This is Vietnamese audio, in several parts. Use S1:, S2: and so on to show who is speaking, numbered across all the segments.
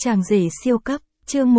S1: Chàng rể siêu cấp, chương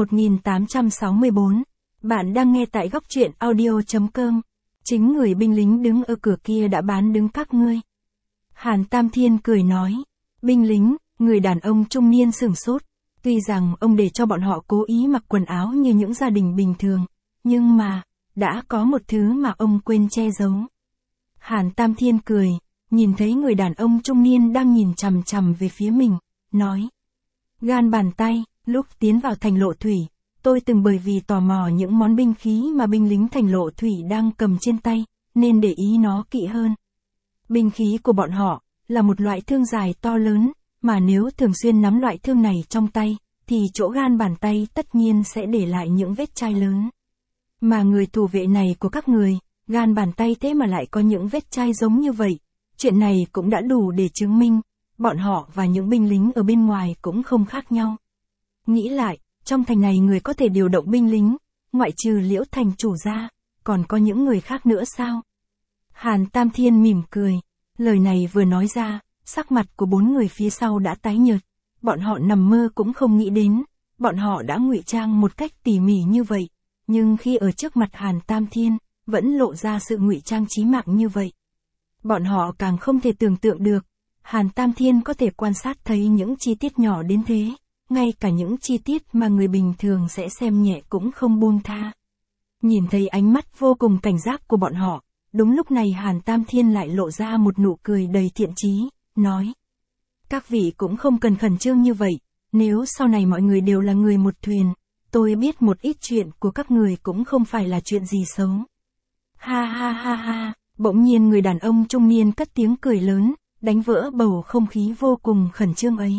S1: 1864. Bạn đang nghe tại góc truyện audio.com. Chính người binh lính đứng ở cửa kia đã bán đứng các ngươi. Hàn Tam Thiên cười nói. Binh lính, người đàn ông trung niên sửng sốt. Tuy rằng ông để cho bọn họ cố ý mặc quần áo như những gia đình bình thường, nhưng mà, đã có một thứ mà ông quên che giấu. Hàn Tam Thiên cười, nhìn thấy người đàn ông trung niên đang nhìn chằm chằm về phía mình, nói. Gan bàn tay, lúc tiến vào thành Lộ Thủy, tôi từng bởi vì tò mò những món binh khí mà binh lính thành Lộ Thủy đang cầm trên tay, nên để ý nó kỹ hơn. Binh khí của bọn họ, là một loại thương dài to lớn, mà nếu thường xuyên nắm loại thương này trong tay, thì chỗ gan bàn tay tất nhiên sẽ để lại những vết chai lớn. Mà người thủ vệ này của các người, gan bàn tay thế mà lại có những vết chai giống như vậy, chuyện này cũng đã đủ để chứng minh, bọn họ và những binh lính ở bên ngoài cũng không khác nhau. Nghĩ lại, trong thành này người có thể điều động binh lính, ngoại trừ Liễu thành chủ ra, còn có những người khác nữa sao? Hàn Tam Thiên mỉm cười, lời này vừa nói ra, sắc mặt của bốn người phía sau đã tái nhợt, bọn họ nằm mơ cũng không nghĩ đến, bọn họ đã ngụy trang một cách tỉ mỉ như vậy, nhưng khi ở trước mặt Hàn Tam Thiên, vẫn lộ ra sự ngụy trang chí mạng như vậy. Bọn họ càng không thể tưởng tượng được, Hàn Tam Thiên có thể quan sát thấy những chi tiết nhỏ đến thế, ngay cả những chi tiết mà người bình thường sẽ xem nhẹ cũng không buông tha. Nhìn thấy ánh mắt vô cùng cảnh giác của bọn họ, đúng lúc này Hàn Tam Thiên lại lộ ra một nụ cười đầy thiện chí, nói. Các vị cũng không cần khẩn trương như vậy, nếu sau này mọi người đều là người một thuyền, tôi biết một ít chuyện của các người cũng không phải là chuyện gì xấu. Ha ha ha ha, bỗng nhiên người đàn ông trung niên cất tiếng cười lớn, đánh vỡ bầu không khí vô cùng khẩn trương ấy.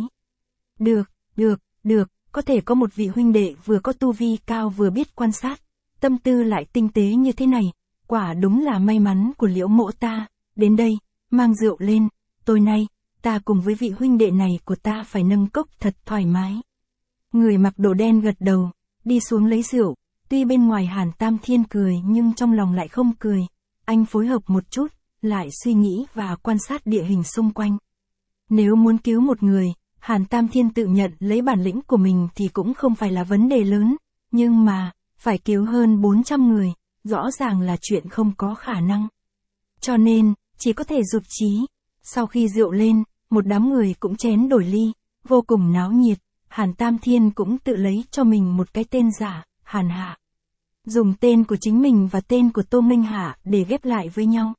S1: Được, có thể có một vị huynh đệ vừa có tu vi cao vừa biết quan sát, tâm tư lại tinh tế như thế này, quả đúng là may mắn của Liễu mỗ ta, đến đây, mang rượu lên, tối nay, ta cùng với vị huynh đệ này của ta phải nâng cốc thật thoải mái. Người mặc đồ đen gật đầu, đi xuống lấy rượu, tuy bên ngoài Hàn Tam Thiên cười nhưng trong lòng lại không cười, anh phối hợp một chút, lại suy nghĩ và quan sát địa hình xung quanh. Nếu muốn cứu một người, Hàn Tam Thiên tự nhận lấy bản lĩnh của mình thì cũng không phải là vấn đề lớn, nhưng mà, phải cứu hơn 400 người, rõ ràng là chuyện không có khả năng. Cho nên, chỉ có thể dục trí. Sau khi rượu lên, một đám người cũng chén đổi ly, vô cùng náo nhiệt, Hàn Tam Thiên cũng tự lấy cho mình một cái tên giả, Hàn Hạ. Dùng tên của chính mình và tên của Tô Minh Hạ để ghép lại với nhau.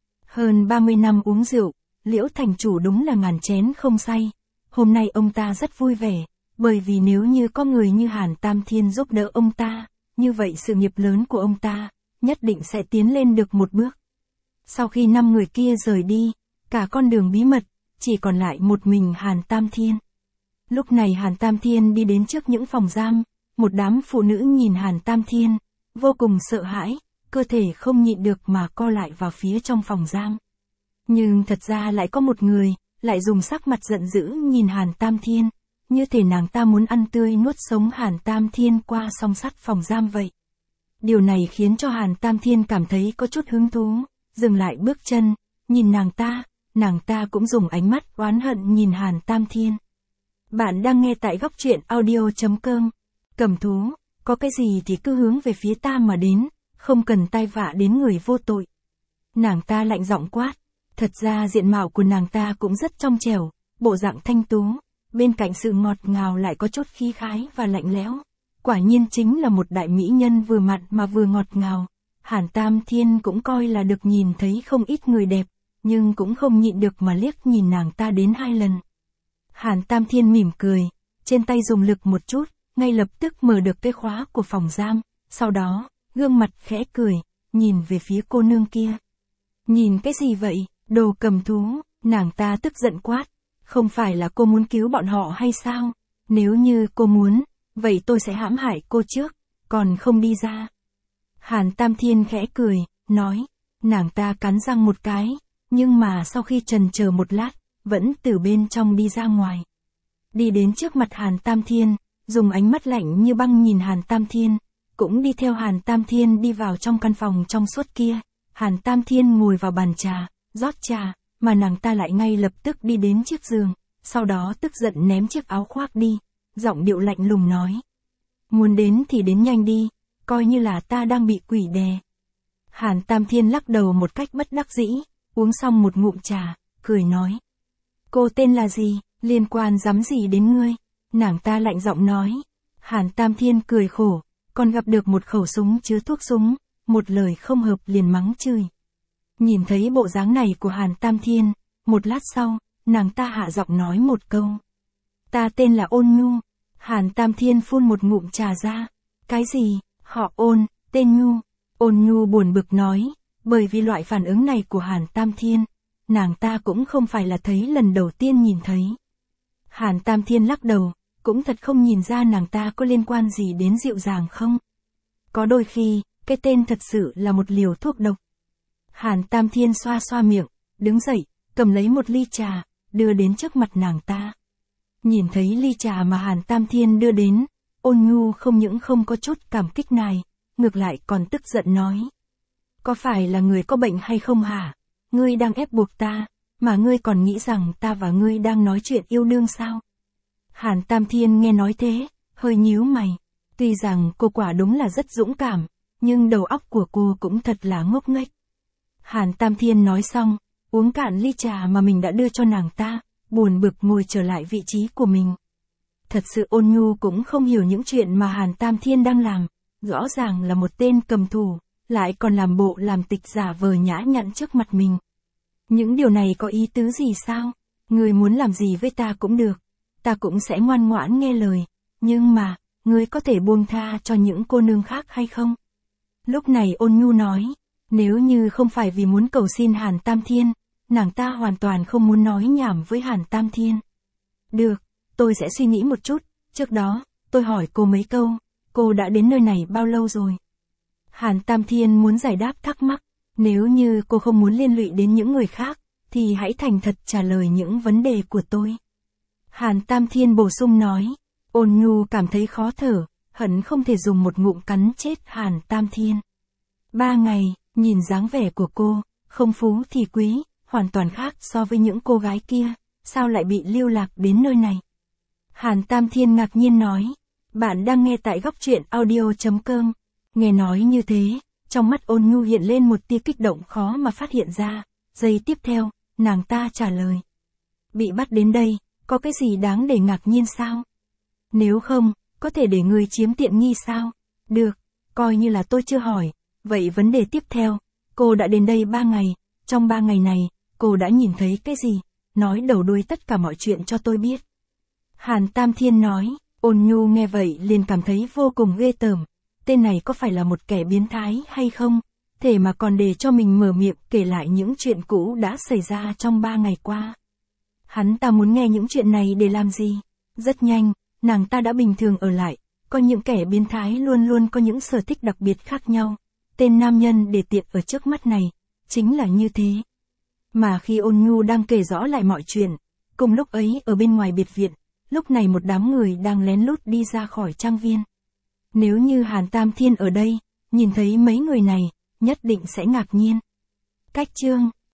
S1: Hơn 30 năm uống rượu, Liễu thành chủ đúng là ngàn chén không say. Hôm nay ông ta rất vui vẻ, bởi vì nếu như có người như Hàn Tam Thiên giúp đỡ ông ta, như vậy sự nghiệp lớn của ông ta, nhất định sẽ tiến lên được một bước. Sau khi 5 người kia rời đi, cả con đường bí mật, chỉ còn lại một mình Hàn Tam Thiên. Lúc này Hàn Tam Thiên đi đến trước những phòng giam, một đám phụ nữ nhìn Hàn Tam Thiên, vô cùng sợ hãi, cơ thể không nhịn được mà co lại vào phía trong phòng giam. Nhưng thật ra lại có một người, lại dùng sắc mặt giận dữ nhìn Hàn Tam Thiên, như thể nàng ta muốn ăn tươi nuốt sống Hàn Tam Thiên qua song sắt phòng giam vậy. Điều này khiến cho Hàn Tam Thiên cảm thấy có chút hứng thú, dừng lại bước chân, nhìn nàng ta cũng dùng ánh mắt oán hận nhìn Hàn Tam Thiên. Bạn đang nghe tại góc truyện audio.com. Cầm thú, có cái gì thì cứ hướng về phía ta mà đến, không cần tai vạ đến người vô tội. Nàng ta lạnh giọng quát. Thật ra diện mạo của nàng ta cũng rất trong trẻo, bộ dạng thanh tú, bên cạnh sự ngọt ngào lại có chút khí khái và lạnh lẽo. Quả nhiên chính là một đại mỹ nhân vừa mặn mà vừa ngọt ngào. Hàn Tam Thiên cũng coi là được nhìn thấy không ít người đẹp, nhưng cũng không nhịn được mà liếc nhìn nàng ta đến 2 lần. Hàn Tam Thiên mỉm cười, trên tay dùng lực một chút, ngay lập tức mở được cái khóa của phòng giam, sau đó, gương mặt khẽ cười, nhìn về phía cô nương kia. Nhìn cái gì vậy? Đồ cầm thú, nàng ta tức giận quát, không phải là cô muốn cứu bọn họ hay sao? Nếu như cô muốn, vậy tôi sẽ hãm hại cô trước, còn không đi ra. Hàn Tam Thiên khẽ cười, nói, nàng ta cắn răng một cái, nhưng mà sau khi chần chờ một lát, vẫn từ bên trong đi ra ngoài. Đi đến trước mặt Hàn Tam Thiên, dùng ánh mắt lạnh như băng nhìn Hàn Tam Thiên, cũng đi theo Hàn Tam Thiên đi vào trong căn phòng trong suốt kia. Hàn Tam Thiên ngồi vào bàn trà, rót trà, mà nàng ta lại ngay lập tức đi đến chiếc giường, sau đó tức giận ném chiếc áo khoác đi, giọng điệu lạnh lùng nói. Muốn đến thì đến nhanh đi, coi như là ta đang bị quỷ đè. Hàn Tam Thiên lắc đầu một cách bất đắc dĩ, uống xong một ngụm trà, cười nói. Cô tên là gì, liên quan dám gì đến ngươi? Nàng ta lạnh giọng nói. Hàn Tam Thiên cười khổ, còn gặp được một khẩu súng chứa thuốc súng, một lời không hợp liền mắng chửi. Nhìn thấy bộ dáng này của Hàn Tam Thiên, một lát sau, nàng ta hạ giọng nói một câu. Ta tên là Ôn Nhu. Hàn Tam Thiên phun một ngụm trà ra. Cái gì, họ Ôn, tên Nhu. Ôn Nhu buồn bực nói, bởi vì loại phản ứng này của Hàn Tam Thiên, nàng ta cũng không phải là thấy lần đầu tiên nhìn thấy. Hàn Tam Thiên lắc đầu, cũng thật không nhìn ra nàng ta có liên quan gì đến dịu dàng không. Có đôi khi, cái tên thật sự là một liều thuốc độc. Hàn Tam Thiên xoa xoa miệng, đứng dậy, cầm lấy một ly trà, đưa đến trước mặt nàng ta. Nhìn thấy ly trà mà Hàn Tam Thiên đưa đến, Ôn Nhu không những không có chút cảm kích này, ngược lại còn tức giận nói. Có phải là người có bệnh hay không hả? Ngươi đang ép buộc ta, mà ngươi còn nghĩ rằng ta và ngươi đang nói chuyện yêu đương sao? Hàn Tam Thiên nghe nói thế, hơi nhíu mày. Tuy rằng cô quả đúng là rất dũng cảm, nhưng đầu óc của cô cũng thật là ngốc nghếch. Hàn Tam Thiên nói xong, uống cạn ly trà mà mình đã đưa cho nàng ta, buồn bực ngồi trở lại vị trí của mình. Thật sự Ôn Nhu cũng không hiểu những chuyện mà Hàn Tam Thiên đang làm, rõ ràng là một tên cầm thù, lại còn làm bộ làm tịch giả vờ nhã nhặn trước mặt mình. Những điều này có ý tứ gì sao? Ngươi muốn làm gì với ta cũng được, ta cũng sẽ ngoan ngoãn nghe lời, nhưng mà, ngươi có thể buông tha cho những cô nương khác hay không? Lúc này Ôn Nhu nói, nếu như không phải vì muốn cầu xin Hàn Tam Thiên, nàng ta hoàn toàn không muốn nói nhảm với Hàn Tam Thiên. Được, tôi sẽ suy nghĩ một chút, trước đó, tôi hỏi cô mấy câu, cô đã đến nơi này bao lâu rồi? Hàn Tam Thiên muốn giải đáp thắc mắc, nếu như cô không muốn liên lụy đến những người khác, thì hãy thành thật trả lời những vấn đề của tôi. Hàn Tam Thiên bổ sung nói, Ôn Nhu cảm thấy khó thở, hận không thể dùng một ngụm cắn chết Hàn Tam Thiên. 3 ngày, nhìn dáng vẻ của cô, không phú thì quý, hoàn toàn khác so với những cô gái kia, sao lại bị lưu lạc đến nơi này? Hàn Tam Thiên ngạc nhiên nói, bạn đang nghe tại Góc Truyện Audio.com. Nghe nói như thế, trong mắt Ôn Nhu hiện lên một tia kích động khó mà phát hiện ra, giây tiếp theo, nàng ta trả lời. Bị bắt đến đây, có cái gì đáng để ngạc nhiên sao? Nếu không, có thể để người chiếm tiện nghi sao? Được, coi như là tôi chưa hỏi, vậy vấn đề tiếp theo, cô đã đến đây 3 ngày, trong 3 ngày này, cô đã nhìn thấy cái gì? Nói đầu đuôi tất cả mọi chuyện cho tôi biết. Hàn Tam Thiên nói, Ôn Nhu nghe vậy liền cảm thấy vô cùng ghê tởm. Tên này có phải là một kẻ biến thái hay không? Thế mà còn để cho mình mở miệng kể lại những chuyện cũ đã xảy ra trong 3 ngày qua. Hắn ta muốn nghe những chuyện này để làm gì? Rất nhanh, nàng ta đã bình thường ở lại, có những kẻ biến thái luôn luôn có những sở thích đặc biệt khác nhau. Tên nam nhân để tiện ở trước mắt này, chính là như thế. Mà khi Ôn Nhu đang kể rõ lại mọi chuyện, cùng lúc ấy ở bên ngoài biệt viện, lúc này một đám người đang lén lút đi ra khỏi trang viên. Nếu như Hàn Tam Thiên ở đây, nhìn thấy mấy người này, nhất định sẽ ngạc nhiên. Cách chương